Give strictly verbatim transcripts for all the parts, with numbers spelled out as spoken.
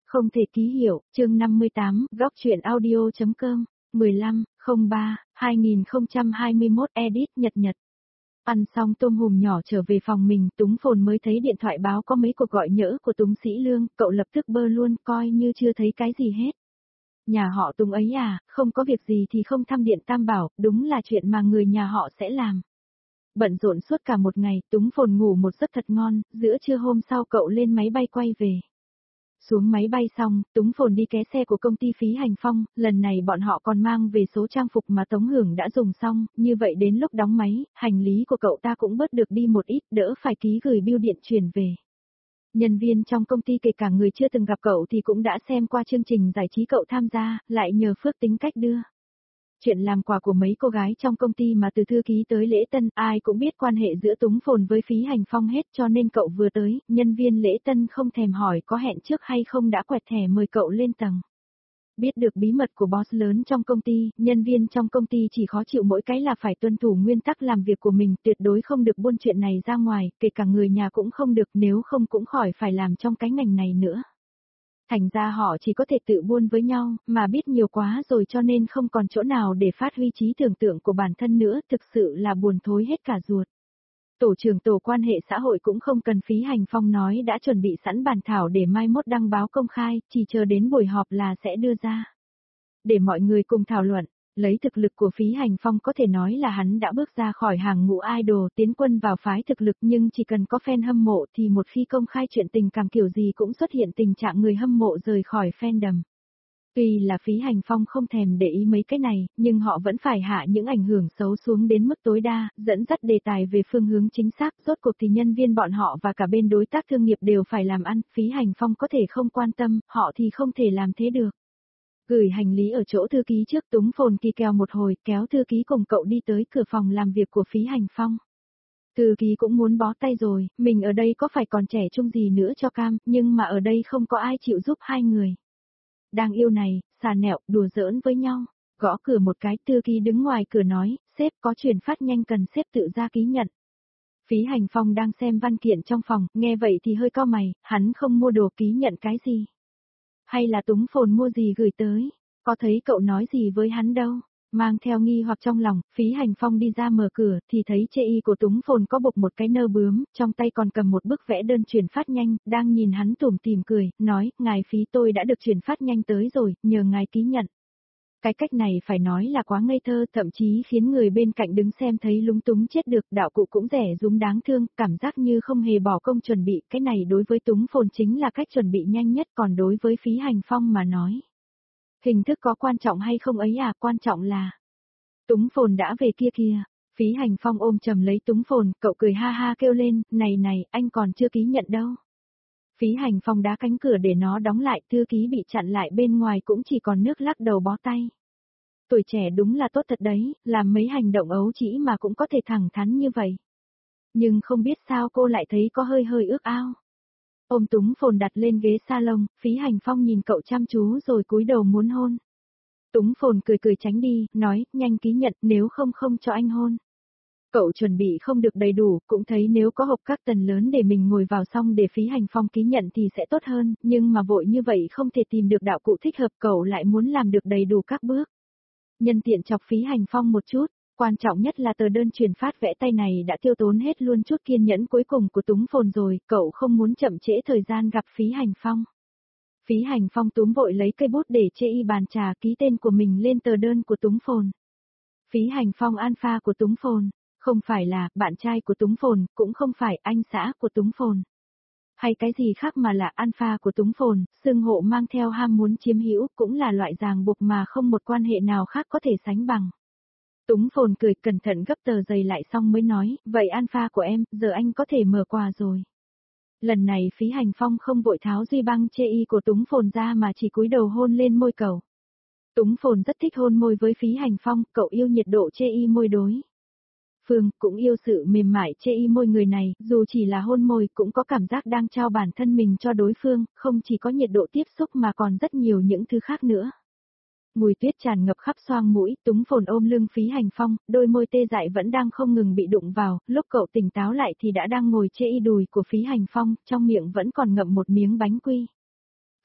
Không thể ký hiệu, chương năm mươi tám, góc truyện audio.com, mười lăm, không ba, hai nghìn không trăm hai mươi mốt edit nhật nhật. Ăn xong tôm hùm nhỏ trở về phòng mình, Túng Phồn mới thấy điện thoại báo có mấy cuộc gọi nhỡ của Túng Sĩ Lương, cậu lập tức bơ luôn, coi như chưa thấy cái gì hết. Nhà họ Túng ấy à, không có việc gì thì không thăm điện Tam Bảo, đúng là chuyện mà người nhà họ sẽ làm. Bận rộn suốt cả một ngày, Túng Phồn ngủ một giấc thật ngon, giữa trưa hôm sau cậu lên máy bay quay về. Xuống máy bay xong, Túng Phồn đi ké xe của công ty Phí Hành Phong, lần này bọn họ còn mang về số trang phục mà Tống Hưởng đã dùng xong, như vậy đến lúc đóng máy, hành lý của cậu ta cũng bớt được đi một ít, đỡ phải ký gửi bưu điện chuyển về. Nhân viên trong công ty kể cả người chưa từng gặp cậu thì cũng đã xem qua chương trình giải trí cậu tham gia, lại nhờ phước tính cách đưa chuyện làm quà của mấy cô gái trong công ty mà từ thư ký tới lễ tân, ai cũng biết quan hệ giữa Túng Phồn với Phí Hành Phong hết, cho nên cậu vừa tới, nhân viên lễ tân không thèm hỏi có hẹn trước hay không đã quẹt thẻ mời cậu lên tầng. Biết được bí mật của boss lớn trong công ty, nhân viên trong công ty chỉ khó chịu mỗi cái là phải tuân thủ nguyên tắc làm việc của mình, tuyệt đối không được buôn chuyện này ra ngoài, kể cả người nhà cũng không được, nếu không cũng khỏi phải làm trong cái ngành này nữa. Thành ra họ chỉ có thể tự buôn với nhau, mà biết nhiều quá rồi cho nên không còn chỗ nào để phát huy trí tưởng tượng của bản thân nữa, thực sự là buồn thối hết cả ruột. Tổ trưởng tổ quan hệ xã hội cũng không cần Phí Hành Phong nói đã chuẩn bị sẵn bản thảo để mai mốt đăng báo công khai, chỉ chờ đến buổi họp là sẽ đưa ra. Để mọi người cùng thảo luận, lấy thực lực của Phí Hành Phong có thể nói là hắn đã bước ra khỏi hàng ngũ idol tiến quân vào phái thực lực, nhưng chỉ cần có fan hâm mộ thì một khi công khai chuyện tình cảm kiểu gì cũng xuất hiện tình trạng người hâm mộ rời khỏi fandom. Tuy là Phí Hành Phong không thèm để ý mấy cái này, nhưng họ vẫn phải hạ những ảnh hưởng xấu xuống đến mức tối đa, dẫn dắt đề tài về phương hướng chính xác, rốt cuộc thì nhân viên bọn họ và cả bên đối tác thương nghiệp đều phải làm ăn, Phí Hành Phong có thể không quan tâm, họ thì không thể làm thế được. Gửi hành lý ở chỗ thư ký trước, Túng Phồn kỳ kèo một hồi, kéo thư ký cùng cậu đi tới cửa phòng làm việc của Phí Hành Phong. Thư ký cũng muốn bó tay rồi, mình ở đây có phải còn trẻ trung gì nữa cho cam, nhưng mà ở đây không có ai chịu giúp hai người. Đang yêu này, xà nẹo, đùa giỡn với nhau, gõ cửa một cái, thư ký đứng ngoài cửa nói, sếp có chuyển phát nhanh cần sếp tự ra ký nhận. Phí Hành Phong đang xem văn kiện trong phòng, nghe vậy thì hơi cau mày, hắn không mua đồ ký nhận cái gì. Hay là Túng Phồn mua gì gửi tới, có thấy cậu nói gì với hắn đâu. Mang theo nghi hoặc trong lòng, Phí Hành Phong đi ra mở cửa thì thấy chê y của Túng Phồn có bộc một cái nơ bướm, trong tay còn cầm một bức vẽ đơn chuyển phát nhanh, đang nhìn hắn tủm tỉm cười, nói, ngài Phí tôi đã được chuyển phát nhanh tới rồi, nhờ ngài ký nhận. Cái cách này phải nói là quá ngây thơ, thậm chí khiến người bên cạnh đứng xem thấy lúng túng chết được, đạo cụ cũng rẻ rúm đáng thương, cảm giác như không hề bỏ công chuẩn bị, cái này đối với Túng Phồn chính là cách chuẩn bị nhanh nhất, còn đối với Phí Hành Phong mà nói. Hình thức có quan trọng hay không ấy à, quan trọng là Túng Phồn đã về kia kìa. Phí Hành Phong ôm chầm lấy Túng Phồn, cậu cười ha ha kêu lên, này này, anh còn chưa ký nhận đâu. Phí Hành Phong đá cánh cửa để nó đóng lại, thư ký bị chặn lại bên ngoài cũng chỉ còn nước lắc đầu bó tay. Tuổi trẻ đúng là tốt thật đấy, làm mấy hành động ấu trĩ mà cũng có thể thẳng thắn như vậy. Nhưng không biết sao cô lại thấy có hơi hơi ước ao. Ôm Túng Phồn đặt lên ghế salon, Phí Hành Phong nhìn cậu chăm chú rồi cúi đầu muốn hôn. Túng Phồn cười cười tránh đi, nói, nhanh ký nhận, nếu không không cho anh hôn. Cậu chuẩn bị không được đầy đủ, cũng thấy nếu có hộp các tần lớn để mình ngồi vào xong để Phí Hành Phong ký nhận thì sẽ tốt hơn, nhưng mà vội như vậy không thể tìm được đạo cụ thích hợp, cậu lại muốn làm được đầy đủ các bước. Nhân tiện chọc Phí Hành Phong một chút, quan trọng nhất là tờ đơn truyền phát vẽ tay này đã tiêu tốn hết luôn chút kiên nhẫn cuối cùng của Túng Phồn rồi, cậu không muốn chậm trễ thời gian gặp Phí Hành Phong. Phí Hành Phong túm vội lấy cây bút để chê y bàn trà ký tên của mình lên tờ đơn của Túng Phồn. Phí Hành Phong alpha của Túng Phồn, không phải là bạn trai của Túng Phồn, cũng không phải anh xã của Túng Phồn. Hay cái gì khác mà là alpha của Túng Phồn, xưng hộ mang theo ham muốn chiếm hữu, cũng là loại ràng buộc mà không một quan hệ nào khác có thể sánh bằng. Túng Phồn cười cẩn thận gấp tờ giấy lại xong mới nói, vậy alpha của em, giờ anh có thể mở quà rồi. Lần này Phí Hành Phong không vội tháo duy băng chê y của Túng Phồn ra mà chỉ cúi đầu hôn lên môi cậu. Túng Phồn rất thích hôn môi với Phí Hành Phong, cậu yêu nhiệt độ chê y môi đối phương, cũng yêu sự mềm mại chê y môi người này, dù chỉ là hôn môi cũng có cảm giác đang trao bản thân mình cho đối phương, không chỉ có nhiệt độ tiếp xúc mà còn rất nhiều những thứ khác nữa. Mùi tuyết tràn ngập khắp xoang mũi, Túng Phồn ôm lưng Phí Hành Phong, đôi môi tê dại vẫn đang không ngừng bị đụng vào, lúc cậu tỉnh táo lại thì đã đang ngồi chê y đùi của Phí Hành Phong, trong miệng vẫn còn ngậm một miếng bánh quy.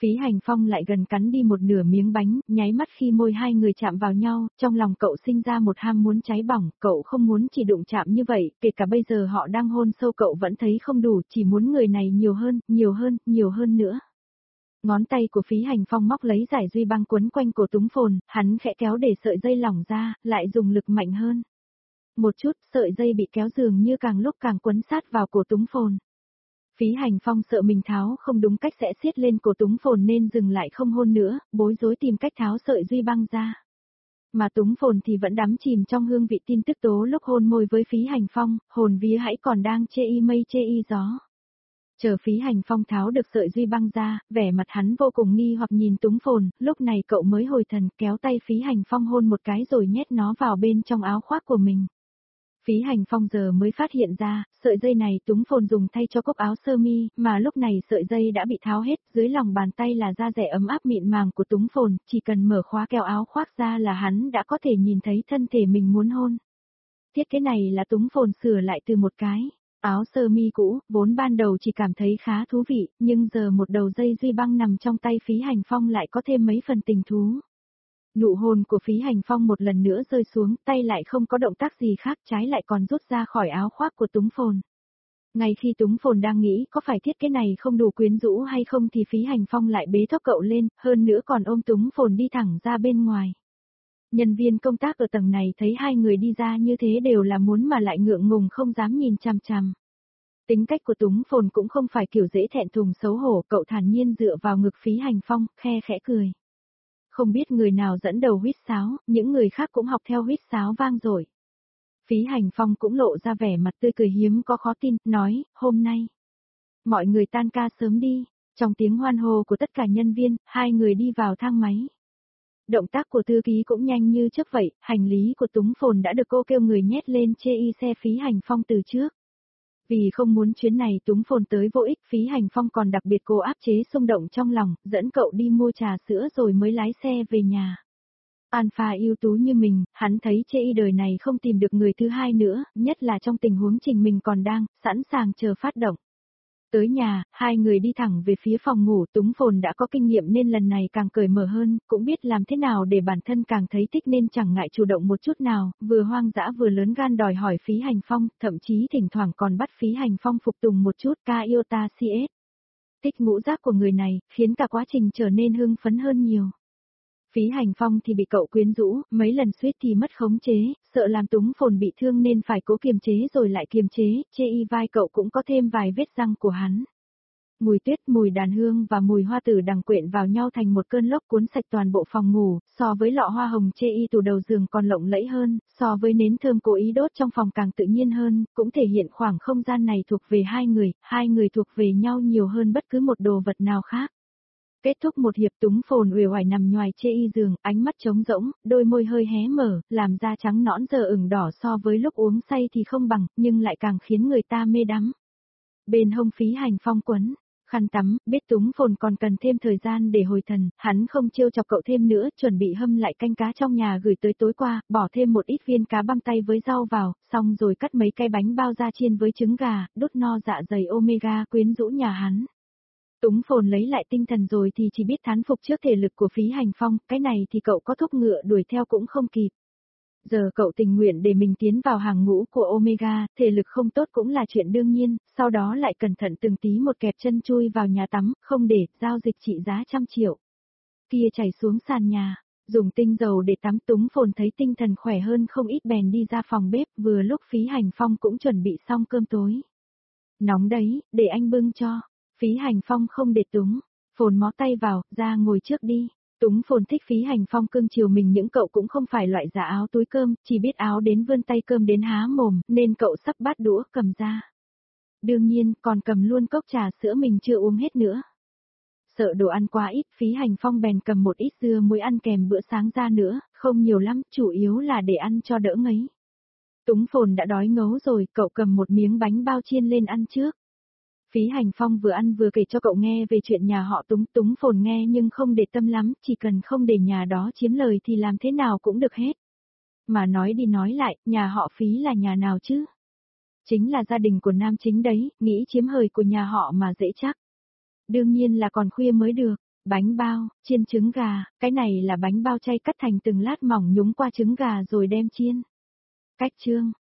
Phí Hành Phong lại gần cắn đi một nửa miếng bánh, nháy mắt khi môi hai người chạm vào nhau, trong lòng cậu sinh ra một ham muốn cháy bỏng, cậu không muốn chỉ đụng chạm như vậy, kể cả bây giờ họ đang hôn sâu cậu vẫn thấy không đủ, chỉ muốn người này nhiều hơn, nhiều hơn, nhiều hơn nữa. Ngón tay của Phí Hành Phong móc lấy dải duy băng quấn quanh cổ Túng Phồn, hắn khẽ kéo để sợi dây lỏng ra, lại dùng lực mạnh hơn. Một chút, sợi dây bị kéo dường như càng lúc càng quấn sát vào cổ Túng Phồn. Phí Hành Phong sợ mình tháo không đúng cách sẽ siết lên cổ Túng Phồn nên dừng lại không hôn nữa, bối rối tìm cách tháo sợi duy băng ra. Mà Túng Phồn thì vẫn đắm chìm trong hương vị tin tức tố lúc hôn môi với Phí Hành Phong, hồn vía hãy còn đang chê y mây chê y gió. Chờ Phí Hành Phong tháo được sợi duy băng ra, vẻ mặt hắn vô cùng nghi hoặc nhìn Túng Phồn, lúc này cậu mới hồi thần kéo tay Phí Hành Phong hôn một cái rồi nhét nó vào bên trong áo khoác của mình. Phí Hành Phong giờ mới phát hiện ra, sợi dây này Túng Phồn dùng thay cho cúc áo sơ mi, mà lúc này sợi dây đã bị tháo hết, dưới lòng bàn tay là da dẻ ấm áp mịn màng của Túng Phồn, chỉ cần mở khóa kéo áo khoác ra là hắn đã có thể nhìn thấy thân thể mình muốn hôn. Thiết kế này là Túng Phồn sửa lại từ một cái áo sơ mi cũ, vốn ban đầu chỉ cảm thấy khá thú vị, nhưng giờ một đầu dây duy băng nằm trong tay Phí Hành Phong lại có thêm mấy phần tình thú. Nụ hôn của Phí Hành Phong một lần nữa rơi xuống, tay lại không có động tác gì khác, trái lại còn rút ra khỏi áo khoác của Túng Phồn. Ngay khi Túng Phồn đang nghĩ có phải thiết kế này không đủ quyến rũ hay không thì Phí Hành Phong lại bế thốc cậu lên, hơn nữa còn ôm Túng Phồn đi thẳng ra bên ngoài. Nhân viên công tác ở tầng này thấy hai người đi ra như thế đều là muốn mà lại ngượng ngùng không dám nhìn chằm chằm. Tính cách của Túng Phồn cũng không phải kiểu dễ thẹn thùng xấu hổ, cậu thản nhiên dựa vào ngực Phí Hành Phong, khe khẽ cười. Không biết người nào dẫn đầu huýt sáo, những người khác cũng học theo huýt sáo vang dội. Phí Hành Phong cũng lộ ra vẻ mặt tươi cười hiếm có khó tin, nói, hôm nay, mọi người tan ca sớm đi. Trong tiếng hoan hô của tất cả nhân viên, hai người đi vào thang máy. Động tác của thư ký cũng nhanh như chớp vậy, hành lý của Túng Phồn đã được cô kêu người nhét lên chê y xe Phí Hành Phong từ trước. Vì không muốn chuyến này Túng Phồn tới vô ích, Phí Hành Phong còn đặc biệt cố áp chế xung động trong lòng, dẫn cậu đi mua trà sữa rồi mới lái xe về nhà. Alpha ưu tú như mình, hắn thấy chê y đời này không tìm được người thứ hai nữa, nhất là trong tình huống trình mình còn đang, sẵn sàng chờ phát động. Tới nhà, hai người đi thẳng về phía phòng ngủ, Túng Phồn đã có kinh nghiệm nên lần này càng cởi mở hơn, cũng biết làm thế nào để bản thân càng thấy thích nên chẳng ngại chủ động một chút nào, vừa hoang dã vừa lớn gan đòi hỏi Phí Hành Phong, thậm chí thỉnh thoảng còn bắt Phí Hành Phong phục tùng một chút ca yêu ta xê ét. Thích ngũ giác của người này, khiến cả quá trình trở nên hưng phấn hơn nhiều. Phí Hành Phong thì bị cậu quyến rũ, mấy lần suýt thì mất khống chế, sợ làm Túng Phồn bị thương nên phải cố kiềm chế rồi lại kiềm chế, chê y vai cậu cũng có thêm vài vết răng của hắn. Mùi tuyết, mùi đàn hương và mùi hoa tử đằng quyện vào nhau thành một cơn lốc cuốn sạch toàn bộ phòng ngủ, so với lọ hoa hồng chê y tủ đầu giường còn lộng lẫy hơn, so với nến thơm cố ý đốt trong phòng càng tự nhiên hơn, cũng thể hiện khoảng không gian này thuộc về hai người, hai người thuộc về nhau nhiều hơn bất cứ một đồ vật nào khác. Kết thúc một hiệp, Túng Phồn uể oải nằm nhoài chê y giường, ánh mắt trống rỗng, đôi môi hơi hé mở, làm da trắng nõn giờ ửng đỏ so với lúc uống say thì không bằng, nhưng lại càng khiến người ta mê đắm. Bên hông Phí Hành Phong quấn khăn tắm, biết Túng Phồn còn cần thêm thời gian để hồi thần, hắn không trêu chọc cậu thêm nữa, chuẩn bị hâm lại canh cá trong nhà gửi tới tối qua, bỏ thêm một ít viên cá băm tay với rau vào, xong rồi cắt mấy cái bánh bao da chiên với trứng gà, đốt no dạ dày omega quyến rũ nhà hắn. Túng Phồn lấy lại tinh thần rồi thì chỉ biết thán phục trước thể lực của Phí Hành Phong, cái này thì cậu có thúc ngựa đuổi theo cũng không kịp. Giờ cậu tình nguyện để mình tiến vào hàng ngũ của Omega, thể lực không tốt cũng là chuyện đương nhiên, sau đó lại cẩn thận từng tí một kẹp chân chui vào nhà tắm, không để, giao dịch trị giá trăm triệu. Kia chảy xuống sàn nhà, dùng tinh dầu để tắm. Túng Phồn thấy tinh thần khỏe hơn không ít bèn đi ra phòng bếp, vừa lúc Phí Hành Phong cũng chuẩn bị xong cơm tối. Nóng đấy, để anh bưng cho. Phí Hành Phong không để Túng Phồn mó tay vào, ra ngồi trước đi. Túng Phồn thích Phí Hành Phong cưng chiều mình, những cậu cũng không phải loại giả áo túi cơm, chỉ biết áo đến vươn tay cơm đến há mồm, nên cậu sắp bát đũa cầm ra. Đương nhiên, còn cầm luôn cốc trà sữa mình chưa uống hết nữa. Sợ đồ ăn quá ít, Phí Hành Phong bèn cầm một ít dưa muối ăn kèm bữa sáng ra nữa, không nhiều lắm, chủ yếu là để ăn cho đỡ ngấy. Túng Phồn đã đói ngấu rồi, cậu cầm một miếng bánh bao chiên lên ăn trước. Phí Hành Phong vừa ăn vừa kể cho cậu nghe về chuyện nhà họ Túng. Túng Phồn nghe nhưng không để tâm lắm, chỉ cần không để nhà đó chiếm lời thì làm thế nào cũng được hết. Mà nói đi nói lại, nhà họ Phí là nhà nào chứ? Chính là gia đình của nam chính đấy, nghĩ chiếm hời của nhà họ mà dễ chắc. Đương nhiên là còn khuya mới được. Bánh bao, chiên trứng gà, cái này là bánh bao chay cắt thành từng lát mỏng nhúng qua trứng gà rồi đem chiên. Cách chương